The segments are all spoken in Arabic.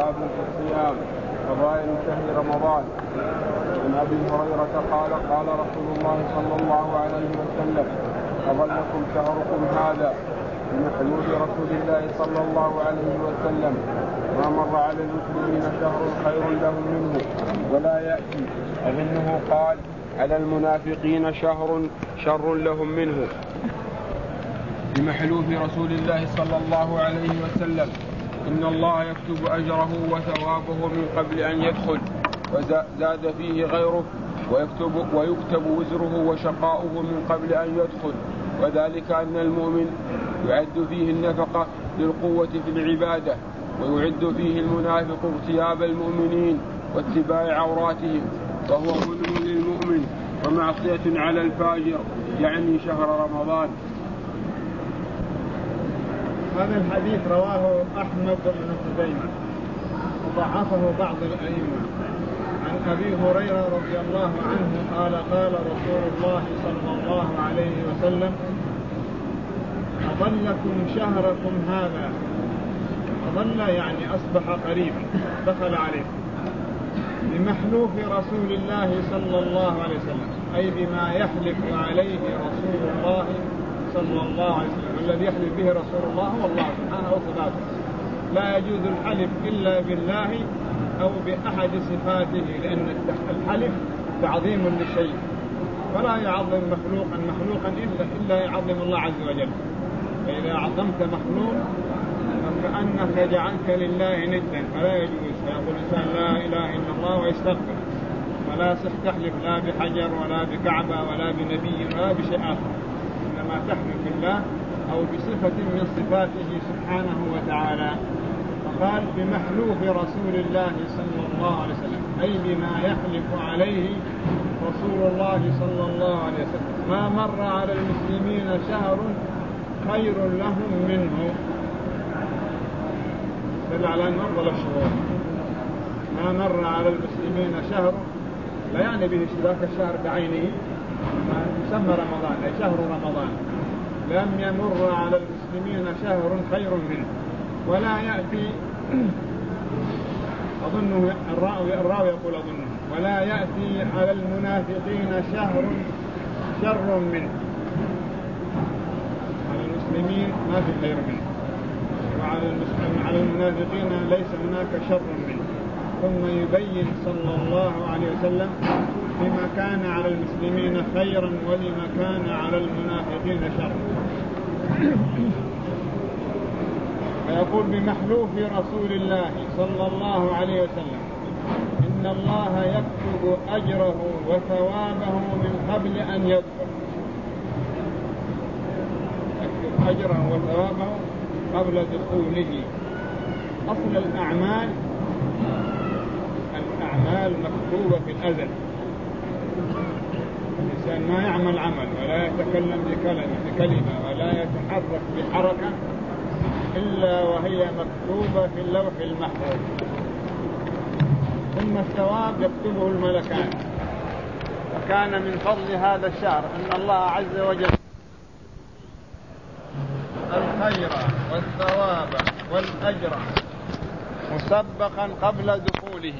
باب في الصيام فضائل شهر رمضان. عن أبي هريرة قال قال رسول الله صلى الله عليه وسلم أظلكم شهركم هذا من حدود رسول الله صلى الله عليه وسلم ما مر على المسلمين شهر خير لهم منه ولا يأتي. أظنه قال على المنافقين شر لهم منه. بمحلوف رسول الله صلى الله عليه وسلم إن الله يكتب أجره وثوابه من قبل أن يدخل وزاد فيه غيره ويكتب وزره وشقاؤه من قبل أن يدخل. وذلك أن المؤمن يعد فيه النفقة للقوة في العبادة ويعد فيه المنافق اغتياب المؤمنين واتباع عوراتهم وهو ظلم للمؤمن ومعصية على الفاجر يعني شهر رمضان. هذا الحديث رواه أحمد بن خزيمة وضعفه بعض الأئمة. عن أبي هريرة رضي الله عنه قال قال رسول الله صلى الله عليه وسلم أظلكم شهركم هذا. أظل يعني أصبح قريبا دخل عليه بمحلوف رسول الله صلى الله عليه وسلم أي بما يحلف عليه رسول الله صلى الله عليه وسلم. الذي يحلف به رسول الله هو الله سبحانه وتعالى. لا يجوز الحلف إلا بالله أو بأحد صفاته لأن الحلف تعظيم للشيء فلا يعظم مخلوقا إلا يعظم الله عز وجل. فإذا عظمت مخلوق فكأنك جعلت لله ندا فلا يجوز. فيقول الإنسان لا إله إلا الله ويستغفر فلا تحلف لا بحجر ولا بكعبة ولا بنبي ولا بشيء آخر إنما تحلف بالله أو بصفة من صفاته سبحانه وتعالى. فقال بمحلوف رسول الله صلى الله عليه وسلم أي بما يحلف عليه رسول الله صلى الله عليه وسلم ما مر على المسلمين شهر خير لهم منه. دل على أن أفضل الشهور ما مر على المسلمين شهر لا يعني به ذاك الشهر بعينه ما يسمى رمضان أي شهر رمضان لم يمر على المسلمين شهر خير منه ولا يأتي أظنه الراوي يقول أظنه ولا يأتي على المنافقين شهر شر منه. على المسلمين ما في خير منه وعلى المنافقين ليس هناك شر منه. ثم يبين صلى الله عليه وسلم لما كان على المسلمين خيرا ولما كان على المنافقين شرا. فيقول بمحلوف رسول الله صلى الله عليه وسلم إن الله يكتب أجره وثوابه من قبل أن يدخل. يكتب أجره وثوابه قبل دخوله. أصل الأعمال مكتوبة في الأزل. الإنسان ما يعمل عمل ولا يتكلم بكلمة ولا يتحرك بحركة إلا وهي مكتوبة في اللوح المحفوظ. ثم الثواب يكتبه الملكان. وكان من فضل هذا الشهر أن الله عز وجل الخير والثواب والأجر مسبقا قبل دخوله.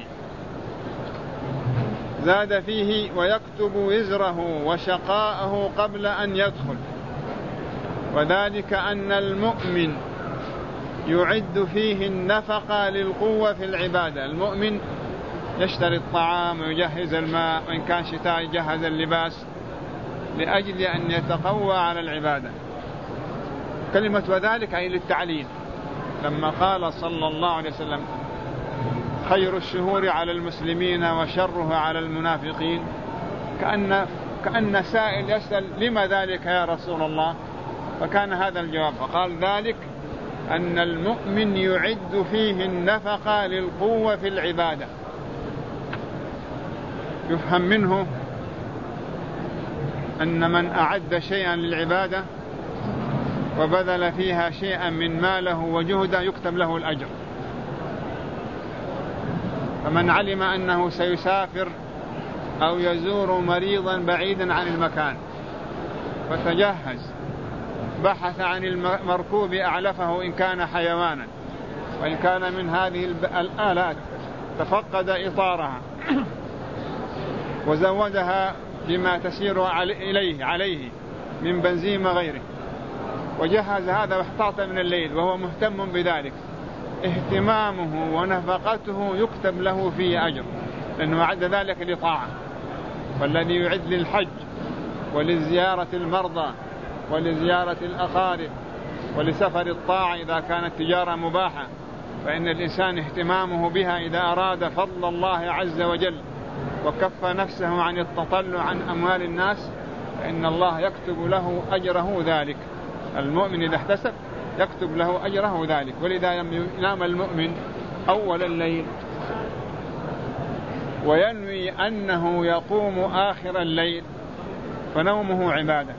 زاد فيه ويكتب وزره وشقاءه قبل أن يدخل. وذلك أن المؤمن يعد فيه النفقة للقوة في العبادة. المؤمن يشتري الطعام ويجهز الماء وإن كان شتاء يجهز اللباس لأجل أن يتقوى على العبادة. كلمة وذلك أي للتعليل. لما قال صلى الله عليه وسلم خير الشهور على المسلمين وشرها على المنافقين كأن سائل يسأل لما ذلك يا رسول الله؟ فكان هذا الجواب. فقال ذلك أن المؤمن يعد فيه النفقة للقوة في العبادة. يفهم منه أن من أعد شيئا للعبادة وبذل فيها شيئا من ماله وجهده يكتب له الأجر. فمن علم أنه سيسافر أو يزور مريضا بعيدا عن المكان فتجهز بحث عن المركوب أعلفه إن كان حيوانا وإن كان من هذه الآلات تفقد إطارها وزودها بما تسير عليه من بنزين وغيره، وجهز هذا واحتاط من الليل وهو مهتم بذلك، اهتمامه ونفقته يكتب له فيه أجر، لأنه أعد ذلك لطاعة. والذي يعد للحج ولزيارة المرضى ولزيارة الأقارب ولسفر الطاعة إذا كانت تجارة مباحة، فإن الإنسان اهتمامه بها إذا أراد فضل الله عز وجل وكف نفسه عن التطلع عن أموال الناس، فإن الله يكتب له أجره ذلك. المؤمن إذا احتسب يكتب له أجره ذلك. ولذا ينام المؤمن أول الليل وينوي أنه يقوم آخر الليل، فنومه عبادة.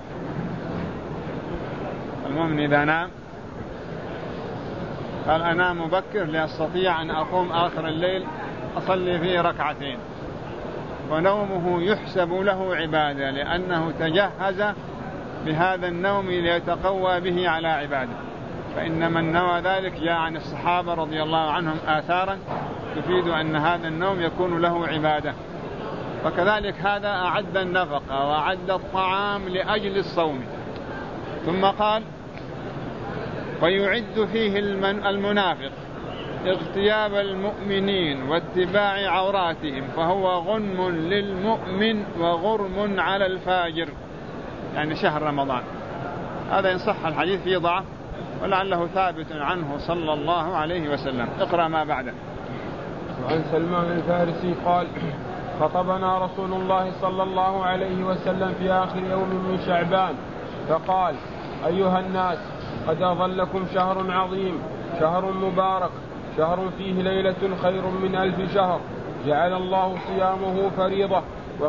المؤمن إذا نام قال أنام مبكر لأستطيع أن أقوم آخر الليل أصلي فيه ركعتين، ونومه يحسب له عبادة، لأنه تجهز بهذا النوم ليتقوى به على عباده. فإن من نوى ذلك جاء عن الصحابة رضي الله عنهم آثارا تفيد أن هذا النوم يكون له عبادة. فكذلك هذا أعد النفقة وأعد الطعام لأجل الصوم. ثم قال ويعد فيه المنافق اغتياب المؤمنين واتباع عوراتهم، فهو غنم للمؤمن وغرم على الفاجر، يعني شهر رمضان. هذا إن صح الحديث فيه ضعف ولعله ثابت عنه صلى الله عليه وسلم. اقرأ ما بعده. وعن سلمان الفارسي قال خطبنا رسول الله صلى الله عليه وسلم في آخر يوم من شعبان فقال أيها الناس قد أظلكم شهر عظيم، شهر مبارك، شهر فيه ليلة خير من 1000 شهر، جعل الله صيامه فريضة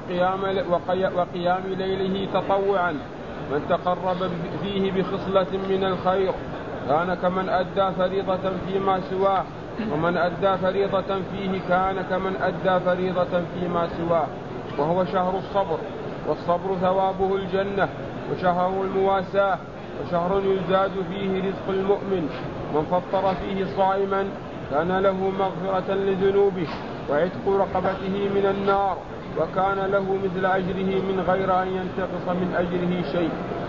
وقيام ليله تطوعا. من تقرب فيه بخصلة من الخير كان كمن أدى فريضة فيما سواه، ومن أدى فريضة فيه كان كمن أدى فريضة فيما سواه. وهو شهر الصبر، والصبر ثوابه الجنة، وشهر المواساة، وشهر يزاد فيه رزق المؤمن. من فطر فيه صائما كان له مغفرة لذنوبه وعتق رقبته من النار، وكان له مثل أجره من غير أن ينتقص من أجره شيء.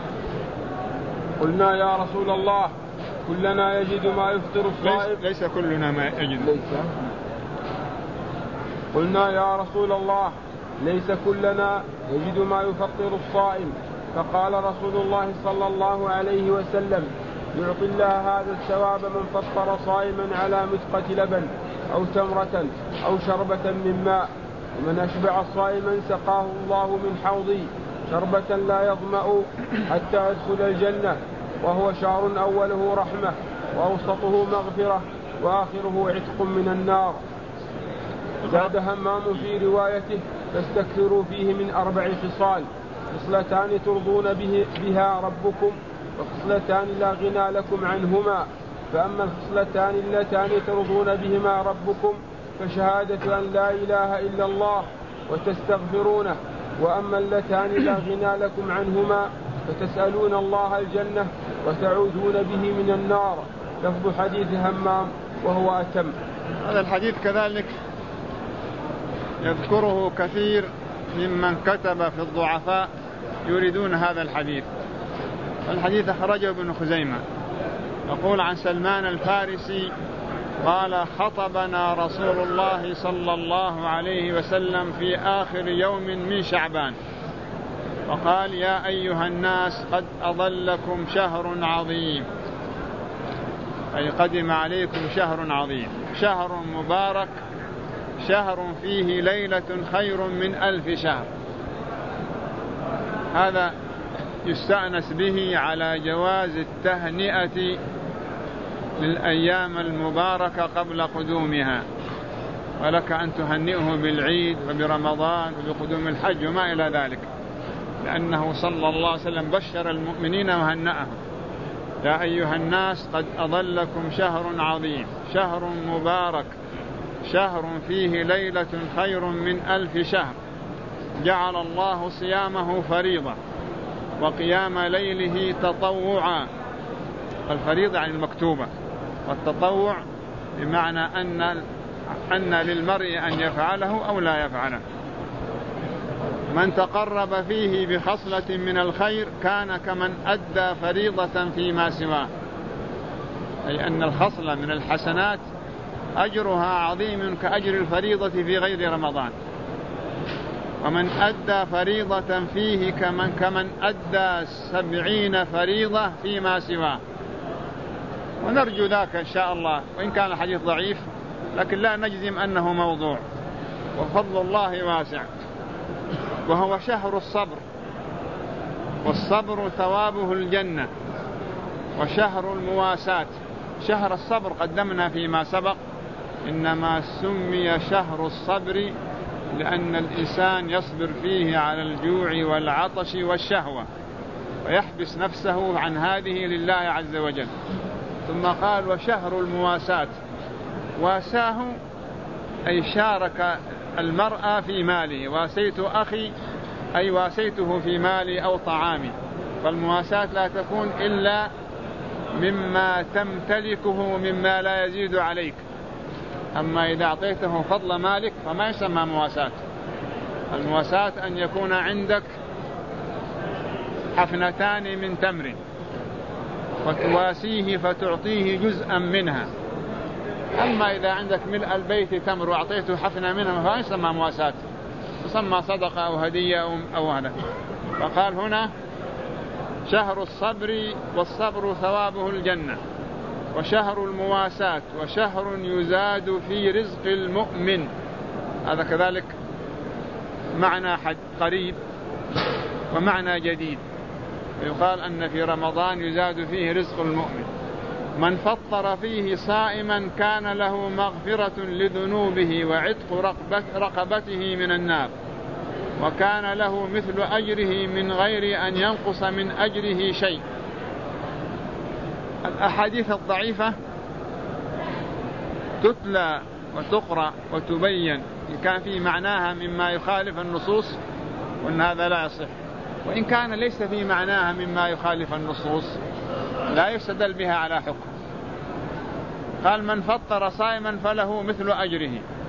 قلنا يا رسول الله كلنا يجد ما يفطر الصائم؟ ليس كلنا ما يجد. قلنا يا رسول الله ليس كلنا يجد ما يفطر الصائم. فقال رسول الله صلى الله عليه وسلم يعطي الله هذا الثواب من فطر صائما على مسقة لبن أو تمرة أو شربة من ماء. ومن أشبع صائما سقاه الله من حوضي شربة لا يظمأ حتى يدخل الجنة. وهو شهر أوله رحمة وأوسطه مغفرة وآخره عتق من النار. زاد همام في روايته فاستكثروا فيه من 4 خصال: خصلتان ترضون بها ربكم، وخصلتان لا غنى لكم عنهما. فأما الخصلتان اللتان ترضون بهما ربكم فشهادة أن لا إله إلا الله وتستغفرونه، وأما اللتان لا غنى لكم عنهما فتسألون الله الجنة وتعوذون به من النار. لفظ حديث همام وهو أتم. هذا الحديث كذلك يذكره كثير ممن كتب في الضعفاء يريدون هذا الحديث. الحديث أخرجه ابن خزيمة. يقول عن سلمان الفارسي قال خطبنا رسول الله صلى الله عليه وسلم في آخر يوم من شعبان وقال يا أيها الناس قد أظلكم شهر عظيم، أي قدم عليكم شهر عظيم، شهر مبارك، شهر فيه ليلة خير من 1000 شهر. هذا يستأنس به على جواز التهنئة للأيام المباركة قبل قدومها، ولك أن تهنئه بالعيد وبرمضان وبقدوم الحج وما إلى ذلك، لأنه صلى الله عليه وسلم بشر المؤمنين وهنأهم. يا أيها الناس قد أظلكم شهر عظيم، شهر مبارك، شهر فيه ليلة خير من 1000 شهر، جعل الله صيامه فريضة وقيام ليله تطوعا. الفريضة عن المكتوبة، والتطوع بمعنى أن للمرء أن يفعله أو لا يفعله. من تقرب فيه بخصلة من الخير كان كمن أدى فريضة فيما سواه، أي أن الخصلة من الحسنات أجرها عظيم كأجر الفريضة في غير رمضان. ومن أدى فريضة فيه كمن أدى 70 فريضة فيما سواه. ونرجو ذاك إن شاء الله، وإن كان الحديث ضعيف لكن لا نجزم أنه موضوع، وفضل الله واسع. وهو شهر الصبر، والصبر ثوابه الجنة. وشهر المواساة، شهر الصبر قدمنا فيما سبق إنما سمي شهر الصبر لأن الإنسان يصبر فيه على الجوع والعطش والشهوة ويحبس نفسه عن هذه لله عز وجل. ثم قال وشهر المواساة، واساه أي شارك المرأة في ماله. واسيت أخي أي واسيته في مالي أو طعامي. فالمواساة لا تكون إلا مما تمتلكه مما لا يزيد عليك. أما إذا أعطيته فضل مالك فما يسمى مواساة. المواساة أن يكون عندك حفنتان من تمر وتواسيه فتعطيه جزءا منها. أما إذا عندك ملء البيت تمر وأعطيته حفنة منها فما يسمى مواساة، يسمى صدقة أو هدية أو هذا. فقال هنا شهر الصبر، والصبر ثوابه الجنة. وشهر المواساة، وشهر يزاد في رزق المؤمن. هذا كذلك معنى قريب ومعنى جديد. يقال أن في رمضان يزاد فيه رزق المؤمن. من فطر فيه صائما كان له مغفرة لذنوبه وعتق رقبته من النار، وكان له مثل أجره من غير أن ينقص من أجره شيء. الأحاديث الضعيفة تتلى وتقرأ وتبين إن كان في معناها مما يخالف النصوص، وأن هذا لا يصح. وإن كان ليس في معناها مما يخالف النصوص لا يستدل بها على حكم. قال من فطر صائما فله مثل أجره.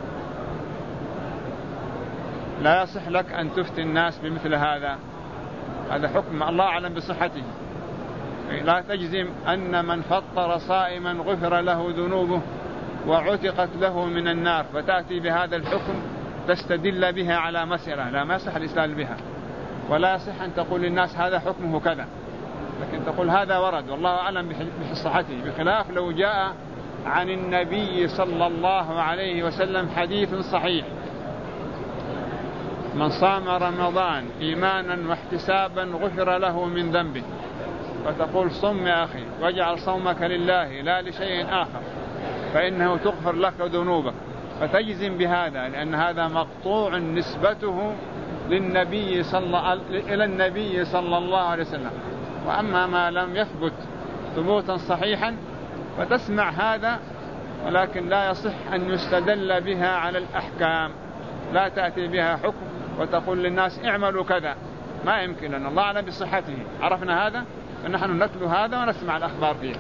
لا يصح لك أن تفتي الناس بمثل هذا حكم الله أعلم بصحته. لا تجزم أن من فطر صائما غفر له ذنوبه وعتقت له من النار فتأتي بهذا الحكم تستدل بها على مسألة لا ما يصح الاستدلال بها. ولا يصح أن تقول للناس هذا حكمه كذا، لكن تقول هذا ورد والله أعلم بصحته، بخلاف لو جاء عن النبي صلى الله عليه وسلم حديث صحيح من صام رمضان إيمانا واحتسابا غفر له من ذنبه، فتقول صم يا أخي واجعل صومك لله لا لشيء آخر فإنه تغفر لك ذنوبك، فتجزم بهذا لأن هذا مقطوع نسبته للنبي إلى النبي صلى الله عليه وسلم. وأما ما لم يثبت ثبوتا صحيحا فتسمع هذا، ولكن لا يصح أن يستدل بها على الأحكام. لا تأتي بها حكم وتقول للناس اعملوا كذا، ما يمكن لأن الله أعلم بصحته. عرفنا هذا فنحن نتلو هذا ونسمع الأخبار فيه.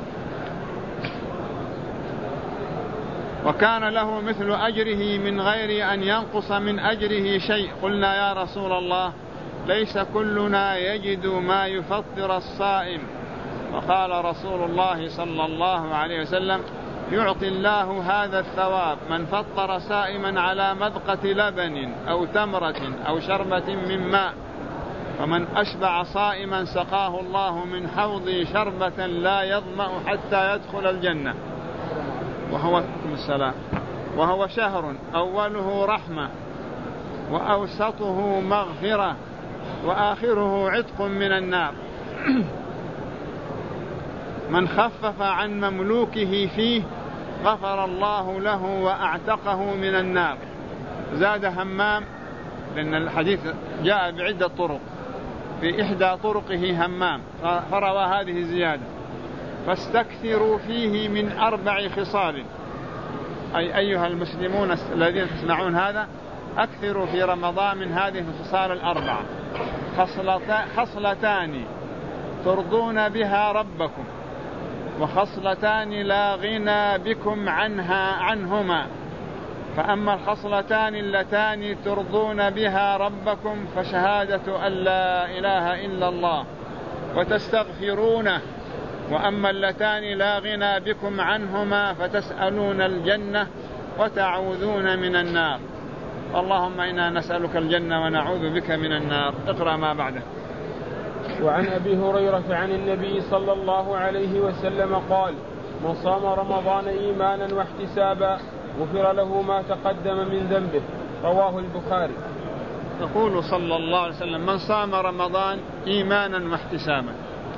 وكان له مثل أجره من غير أن ينقص من أجره شيء. قلنا يا رسول الله ليس كلنا يجد ما يفطر الصائم. وقال رسول الله صلى الله عليه وسلم يعطي الله هذا الثواب من فطر صائما على مذقة لبن أو تمرة أو شربة من ماء، ومن أشبع صائما سقاه الله من حوض شربة لا يظمأ حتى يدخل الجنة. وهو شهر أوله رحمة وأوسطه مغفرة وآخره عتق من النار. من خفف عن مملوكه فيه غفر الله له وأعتقه من النار. زاد همام لأن الحديث جاء بعدة طرق، في إحدى طرقه همام فروى هذه الزيادة فاستكثروا فيه من 4 خصال. أي أيها المسلمون الذين تسمعون هذا أكثروا في رمضان من هذه الخصال 4: خصلتان ترضون بها ربكم وخصلتان لا غنى بكم عنهما، فأما الخصلتان اللتان ترضون بها ربكم فشهادة أن لا إله إلا الله وتستغفرونه، وأما اللتان لا غنى بكم عنهما فتسألون الجنة وتعوذون من النار. اللهم إنا نسألك الجنة ونعوذ بك من النار. اقرأ ما بعده. وعن أبي هريرة عن النبي صلى الله عليه وسلم قال: من صام رمضان إيمانا واحتسابا غفر له ما تقدم من ذنبه. رواه البخاري. يقول صلى الله عليه وسلم: من صام رمضان إيمانا واحتسابا.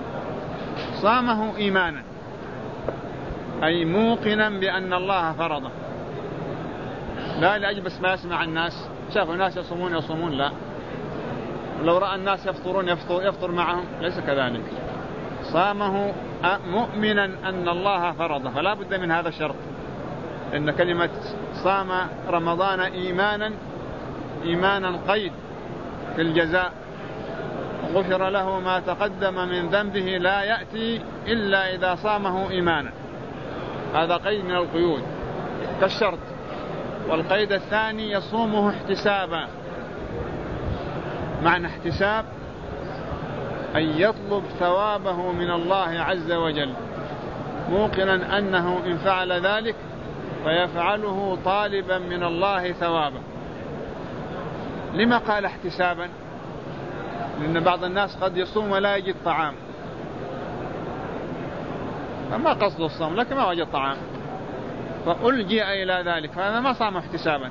صامه إيمانا أي موقنا بأن الله فرضه، لا لأجل بس ما يسمع الناس، شافوا الناس يصومون لا، لو رأى الناس يفطرون يفطر معهم، ليس كذلك. صامه مؤمنا أن الله فرضه، فلا بد من هذا الشرط، إن كلمة صام رمضان إيمانا قيد في الجزاء. غفر له ما تقدم من ذنبه لا يأتي إلا إذا صامه إيمانا، هذا قيد من القيود كالشرط. والقيد الثاني يصومه احتسابا. معنى احتساب أن يطلب ثوابه من الله عز وجل، موقنا أنه إن فعل ذلك فيفعله طالبا من الله ثوابه. لما قال احتسابا؟ لأن بعض الناس قد يصوم ولا يجد طعام، فما قصد الصوم لكن ما وجد طعام فألجئ إلى ذلك، فهذا ما صام احتسابا،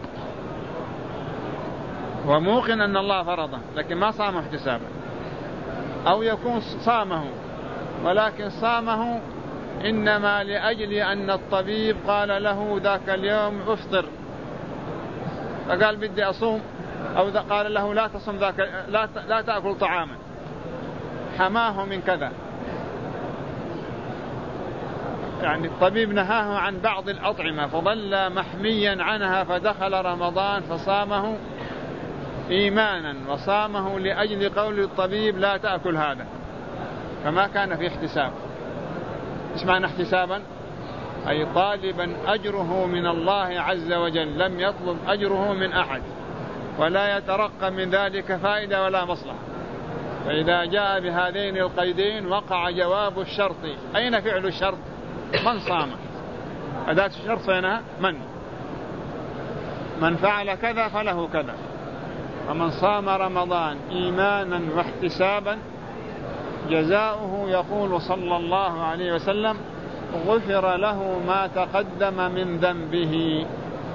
وموقن أن الله فرضه لكن ما صام احتسابا. أو يكون صامه ولكن صامه إنما لأجل أن الطبيب قال له ذاك اليوم افطر، فقال بدي أصوم، أو قال له لا تصم لا تأكل طعاما، حماه من كذا، يعني الطبيب نهاه عن بعض الأطعمة فظل محميا عنها، فدخل رمضان فصامه إيمانا وصامه لأجل قول الطبيب لا تأكل هذا، فما كان في احتساب. إيش معنى احتسابا؟ أي طالبا أجره من الله عز وجل، لم يطلب أجره من أحد ولا يترقى من ذلك فائدة ولا مصلحة. فإذا جاء بهذين القيدين وقع جواب الشرط. أين فعل الشرط؟ من صام، أداة الشرط هنا من فعل كذا فله كذا. ومن صام رمضان إيمانا واحتسابا جزاؤه يقول صلى الله عليه وسلم: غفر له ما تقدم من ذنبه.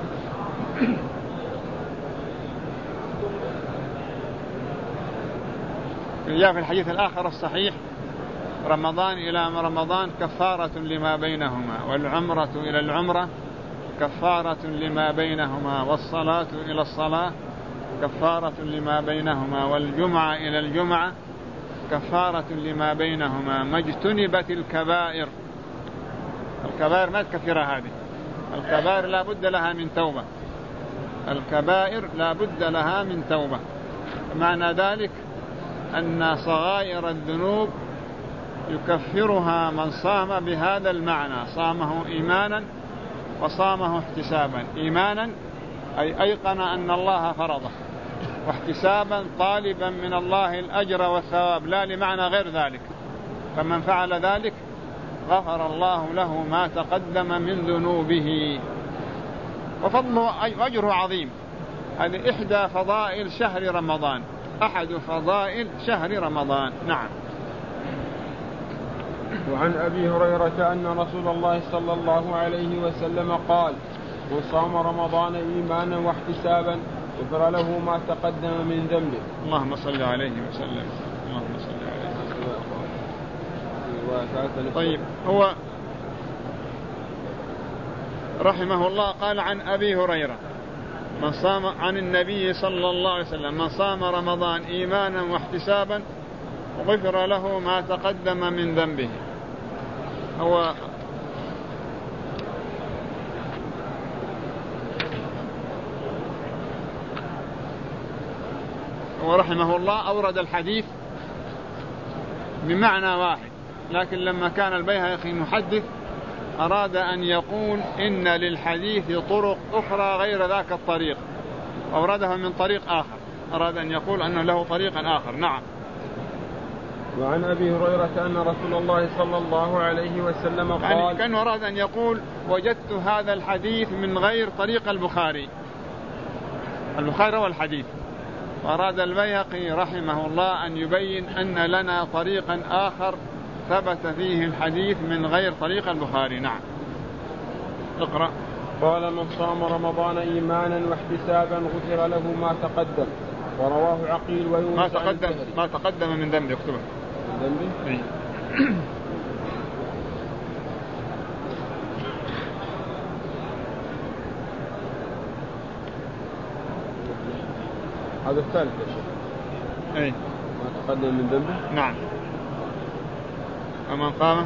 جاء في الحديث الآخر الصحيح: رمضان إلى رمضان كفارة لما بينهما، والعمرة إلى العمرة كفارة لما بينهما، والصلاة إلى الصلاة كفارة لما بينهما، والجمعة إلى الجمعة كفارة لما بينهما، ما اجتنبت الكبائر. الكبائر ما تكفر هذه، الكبائر لا بد لها من توبة، الكبائر لا بد لها من توبة. معنى ذلك أن صغائر الذنوب يكفرها من صام بهذا المعنى، صامه إيمانا وصامه احتسابا. إيمانا أي أيقن أن الله فرضه، واحتسابا طالبا من الله الأجر والثواب، لا لمعنى غير ذلك. فمن فعل ذلك غفر الله له ما تقدم من ذنوبه، وفضله وأجره عظيم. هذه إحدى فضائل شهر رمضان، أحد فضائل شهر رمضان. نعم. وعن أبي هريرة أن رسول الله صلى الله عليه وسلم قال: من صام رمضان إيمانا واحتسابا غفر له ما تقدم من ذنبه. اللهم صل عليه وسلم. اللهم صل عليه. طيب، هو رحمه الله قال عن أبي هريرة من صام عن النبي صلى الله عليه وسلم: من صام رمضان إيمانا واحتسابا غفر له ما تقدم من ذنبه. هو ورحمه الله أورد الحديث بمعنى واحد، لكن لما كان البيهقي محدث أراد أن يقول إن للحديث طرق أخرى غير ذاك الطريق، أورده من طريق آخر، أراد أن يقول أنه له طريقا آخر. نعم. وعن أبي هريرة أن رسول الله صلى الله عليه وسلم قال، يعني كان أراد أن يقول وجدت هذا الحديث من غير طريق البخاري روى الحديث، وأراد البيهقي رحمه الله أن يبين أن لنا طريقا آخر ثبت فيه الحديث من غير طريق البخاري. نعم. اقرأ. قال: من صام رمضان إيمانا واحتسابا غفر له ما تقدم. ورواه عقيل ويونس. ما تقدم من ذنبه. اكتبه. ذنبه؟ هذا الثالث يا شيخ. أي. ما تقدم من ذنبه. نعم. ومن قام.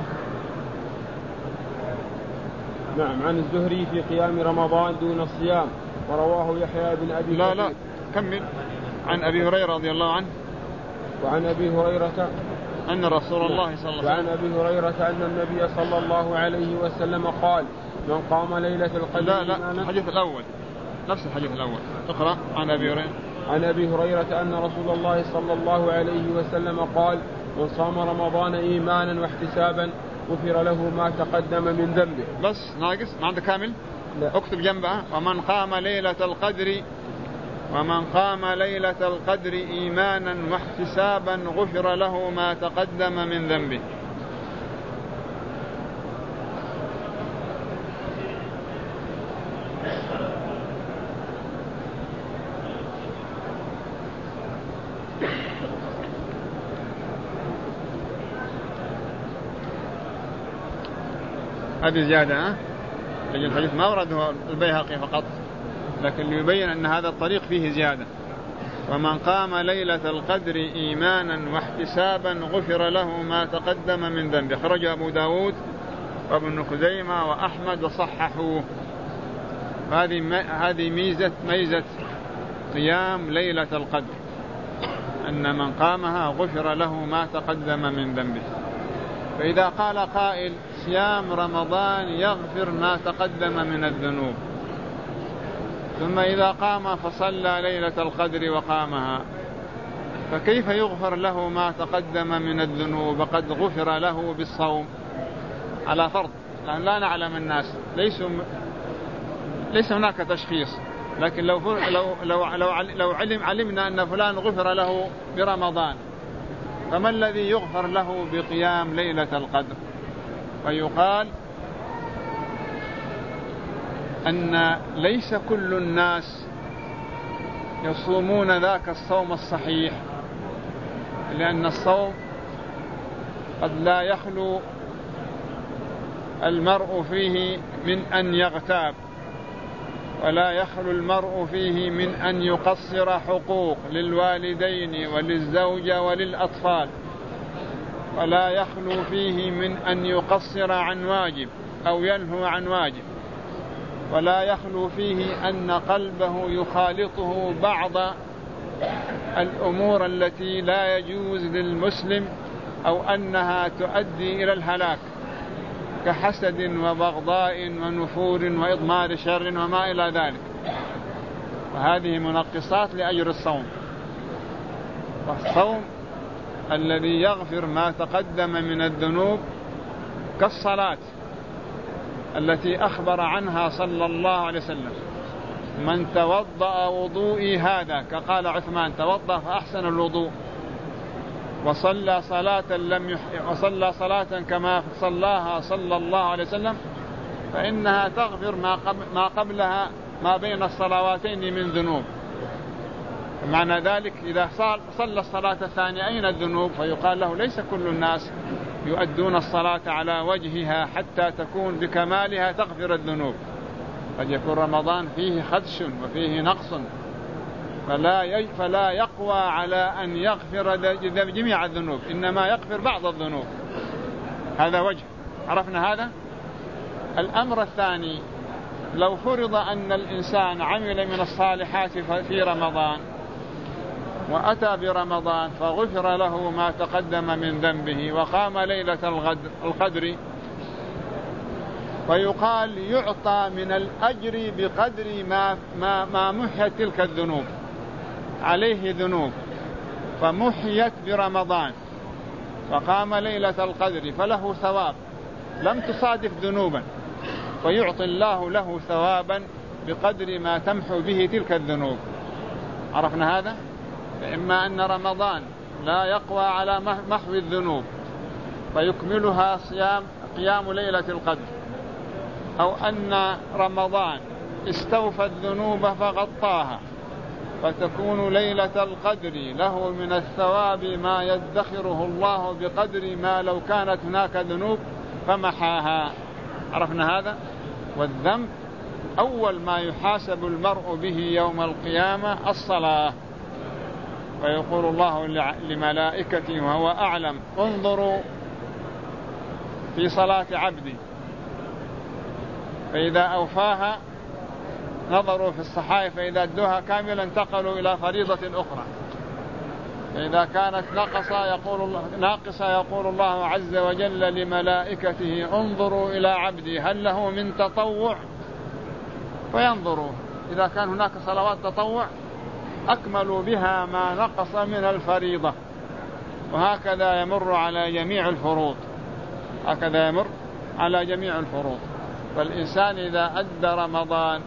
نعم. عن الزهري في قيام رمضان دون الصيام. ورواه يحيى بن أبي لا كمل. عن أبي هريرة رضي الله عنه. وعن أبي هريرة أن رسول الله صلى الله عليه وسلم. وعن أبي هريرة أن النبي صلى الله عليه وسلم قال: من قام ليلة القدر. لا الحديث الأول، نفس الحديث الأول. اقرأ. عن أبي هريرة. عن أبي هريرة أن رسول الله صلى الله عليه وسلم قال: من صام رمضان إيمانا واحتسابا غفر له ما تقدم من ذنبه. بس ناقص، ما عندك كامل؟ لا. اكتب جنبها: ومن قام ليلة القدر إيمانا واحتسابا غفر له ما تقدم من ذنبه. هذه زيادة. لكن الحديث ما ورده البيهقي فقط، لكن ليبين أن هذا الطريق فيه زيادة. ومن قام ليلة القدر إيمانا واحتسابا غفر له ما تقدم من ذنبه. خرج أبو داود وابن خزيمة وأحمد وصححوه. هذه ميزة قيام ليلة القدر، أن من قامها غفر له ما تقدم من ذنبه. فإذا قال قائل: صيام رمضان يغفر ما تقدم من الذنوب، ثم إذا قام فصلى ليلة القدر وقامها، فكيف يغفر له ما تقدم من الذنوب وقد غفر له بالصوم؟ على فرض لا نعلم الناس، ليس هناك تشخيص، لكن لو علمنا أن فلان غفر له برمضان، فما الذي يغفر له بقيام ليلة القدر؟ فيقال أن ليس كل الناس يصومون ذاك الصوم الصحيح، لأن الصوم قد لا يخلو المرء فيه من أن يغتاب، ولا يخلو المرء فيه من أن يقصر حقوق للوالدين وللزوجة وللأطفال، ولا يخلو فيه من أن يقصر عن واجب أو ينهو عن واجب، ولا يخلو فيه أن قلبه يخالطه بعض الأمور التي لا يجوز للمسلم أو أنها تؤدي إلى الهلاك، كحسد وبغضاء ونفور وإضمار شر وما إلى ذلك، وهذه منقصات لأجر الصوم. والصوم الذي يغفر ما تقدم من الذنوب كالصلاة التي أخبر عنها صلى الله عليه وسلم: من توضأ وضوئي هذا، كقال عثمان: توضأ فأحسن الوضوء وصلى صلاة كما صلاها صلى الله عليه وسلم، فإنها تغفر ما قبلها ما بين الصلواتين من ذنوب. معنى ذلك إذا صلى الصلاة الثانية أين الذنوب؟ فيقال له: ليس كل الناس يؤدون الصلاة على وجهها حتى تكون بكمالها تغفر الذنوب، قد يكون رمضان فيه خدش وفيه نقص، فلا يقوى على أن يغفر جميع الذنوب، إنما يغفر بعض الذنوب. هذا وجه، عرفنا هذا. الأمر الثاني: لو فرض أن الإنسان عمل من الصالحات في رمضان وأتى برمضان فغفر له ما تقدم من ذنبه وقام ليلة القدر، فيقال يعطى من الأجر بقدر ما محيت تلك الذنوب. عليه ذنوب فمحيت برمضان فقام ليلة القدر فله ثواب لم تصادف ذنوبا، ويعطي الله له ثوابا بقدر ما تمحو به تلك الذنوب. عرفنا هذا؟ فإما أن رمضان لا يقوى على محو الذنوب فيكملها قيام ليلة القدر، أو أن رمضان استوفى الذنوب فغطاها فتكون ليلة القدر له من الثواب ما يدخره الله بقدر ما لو كانت هناك ذنوب فمحاها. عرفنا هذا؟ والذنب أول ما يحاسب المرء به يوم القيامة الصلاة، فيقول الله لملائكته وهو أعلم انظروا في صلاة عبدي، فإذا أوفاها نظروا في الصحائف فإذا ادوها كاملا انتقلوا إلى فريضة أخرى، فإذا كانت ناقصة يقول الله عز وجل لملائكته انظروا إلى عبدي هل له من تطوع، فينظروا إذا كان هناك صلوات تطوع أكملوا بها ما نقص من الفريضة. وهكذا يمر على جميع الفروض، هكذا يمر على جميع الفروض. فالإنسان إذا أدى رمضان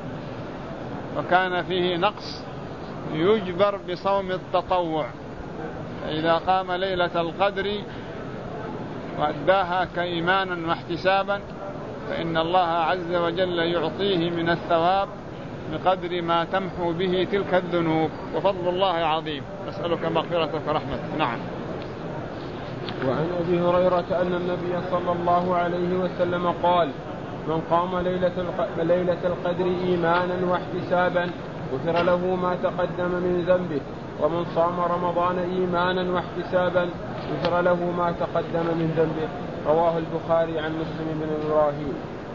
وكان فيه نقص يجبر بصوم التطوع، فإذا قام ليلة القدر وأداها كإيمانا واحتسابا فإن الله عز وجل يعطيه من الثواب بقدر ما تمحو به تلك الذنوب، وفضل الله عظيم. نسألك مغفرتك ورحمتك. نعم. وعن أبي هريرة أن النبي صلى الله عليه وسلم قال: من قام ليلة القدر إيمانا واحتسابا غفر له ما تقدم من ذنبه، ومن صام رمضان إيمانا واحتسابا غفر له ما تقدم من ذنبه. رواه البخاري عن مسلم بن إبراهيم.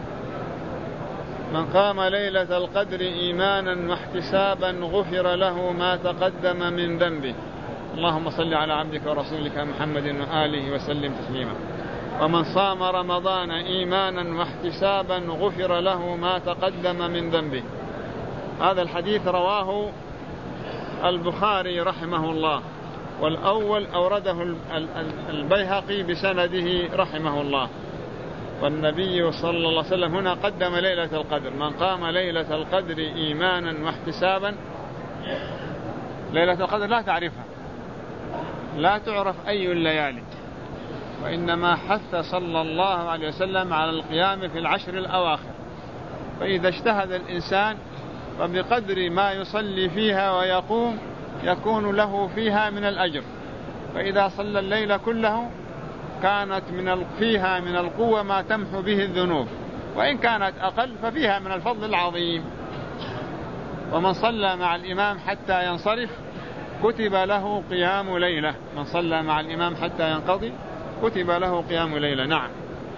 من قام ليلة القدر إيمانا واحتسابا غفر له ما تقدم من ذنبه. اللهم صل على عبدك ورسولك محمد وآله وسلم تسليما. ومن صام رمضان إيمانا واحتسابا غفر له ما تقدم من ذنبه. هذا الحديث رواه البخاري رحمه الله، والأول أورده البيهقي بسنده رحمه الله. والنبي صلى الله عليه وسلم هنا قدم ليلة القدر. من قام ليلة القدر إيمانا واحتسابا. ليلة القدر لا تعرفها، لا تعرف أي الليالي، وإنما حث صلى الله عليه وسلم على القيام في العشر الأواخر. فإذا اجتهد الإنسان فبقدر ما يصلي فيها ويقوم يكون له فيها من الأجر. فإذا صلى الليل كله كانت فيها من القوة ما تمحو به الذنوب، وإن كانت أقل ففيها من الفضل العظيم. ومن صلى مع الإمام حتى ينصرف كتب له قيام ليلة. من صلى مع الإمام حتى ينقضي كتب له قيام ليلة. نعم.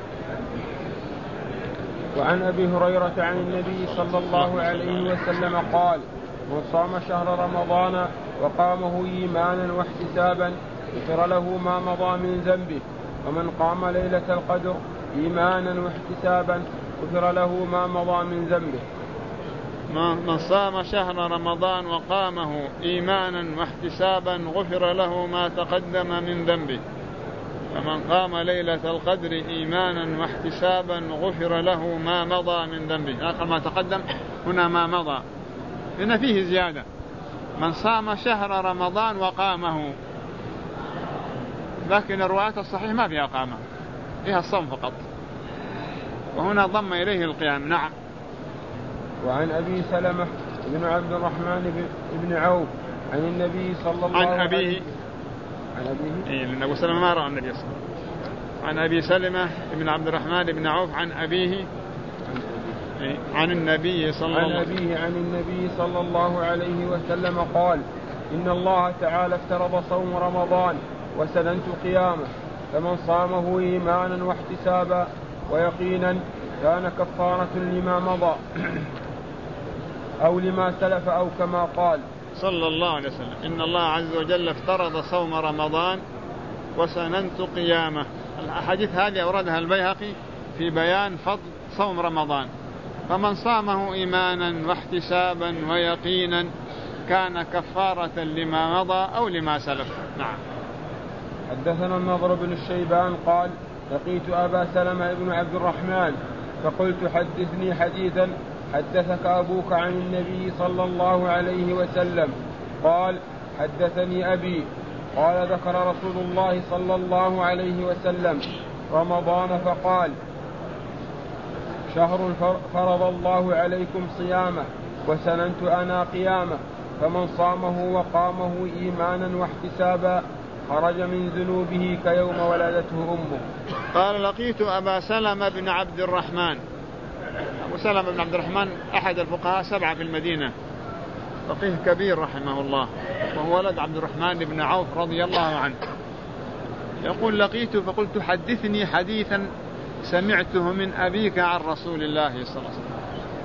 وعن أبي هريرة عن النبي صلى الله عليه وسلم قال: من صام شهر رمضان وقامه إيمانا واحتسابا غفر له ما مضى من ذنبه، ومن قام ليلة القدر إيمانا واحتسابا غفر له ما مضى من ذنبه. من صام شهر رمضان وقامه إيمانا واحتسابا غفر له ما تقدم من ذنبه، ومن قام ليلة القدر إيمانا واحتسابا غفر له ما مضى من ذنبه. آخر ما تقدم هنا ما مضى، لأن فيه زيادة. من صام شهر رمضان وقامه، لكن الروايات الصحيح ما فيها قامه، فيها الصوم فقط، وهنا ضم إليه القيام. نعم. وعن أبي سلمة بن عبد الرحمن بن عوف عن النبي صلى الله عليه وسلم. عن أبيه إيه، لأن أبو سلمة ما رأى النبي صلى الله عليه وسلم. عن أبي سلمة بن عبد الرحمن بن عوف عن أبيه عن النبي صلى الله عليه وسلم قال: إن الله تعالى افترض صوم رمضان وسننت قيامه، فمن صامه إيمانا واحتسابا ويقينا كان كفارة لما مضى أو لما سلف، أو كما قال صلى الله عليه وسلم. إن الله عز وجل افترض صوم رمضان وسننت قيامه. الأحاديث هذه أوردها البيهقي في بيان فضل صوم رمضان، فمن صامه إيمانا واحتسابا ويقينا كان كفارة لما مضى أو لما سلف. نعم. حدثنا النضر بن الشيبان قال لقيت أبا سلمة بن عبد الرحمن فقلت حدثني حديثا حدثك أبوك عن النبي صلى الله عليه وسلم. قال حدثني أبي قال ذكر رسول الله صلى الله عليه وسلم رمضان فقال شهر فرض الله عليكم صيامه وسننت أنا قيامه فمن صامه وقامه إيمانا واحتسابا خرج من ذنوبه كيوم ولدته أمه. قال لقيت أبا سلمة بن عبد الرحمن. أبو سلمة بن عبد الرحمن أحد الفقهاء 7 في المدينة، فقيه كبير رحمه الله، وهو ولد عبد الرحمن بن عوف رضي الله عنه. يقول لقيته فقلت حدثني حديثا سمعته من أبيك عن رسول الله صلى الله عليه وسلم.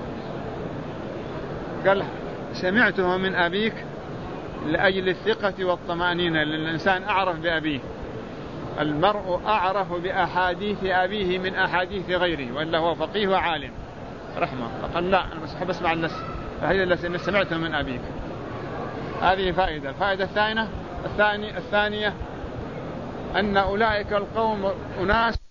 قال سمعته من أبيك لأجل الثقة والطمأنينة، لأن الإنسان أعرف بأبيه، المرء أعرف بأحاديث أبيه من أحاديث غيره، وإلا هو فقيه وعالم رحمه. فقال لا أنا بس حب أسمع الحديث الذي سمعته من أبيك. هذه فائدة. الفائدة الثانية أن أولئك القوم أناس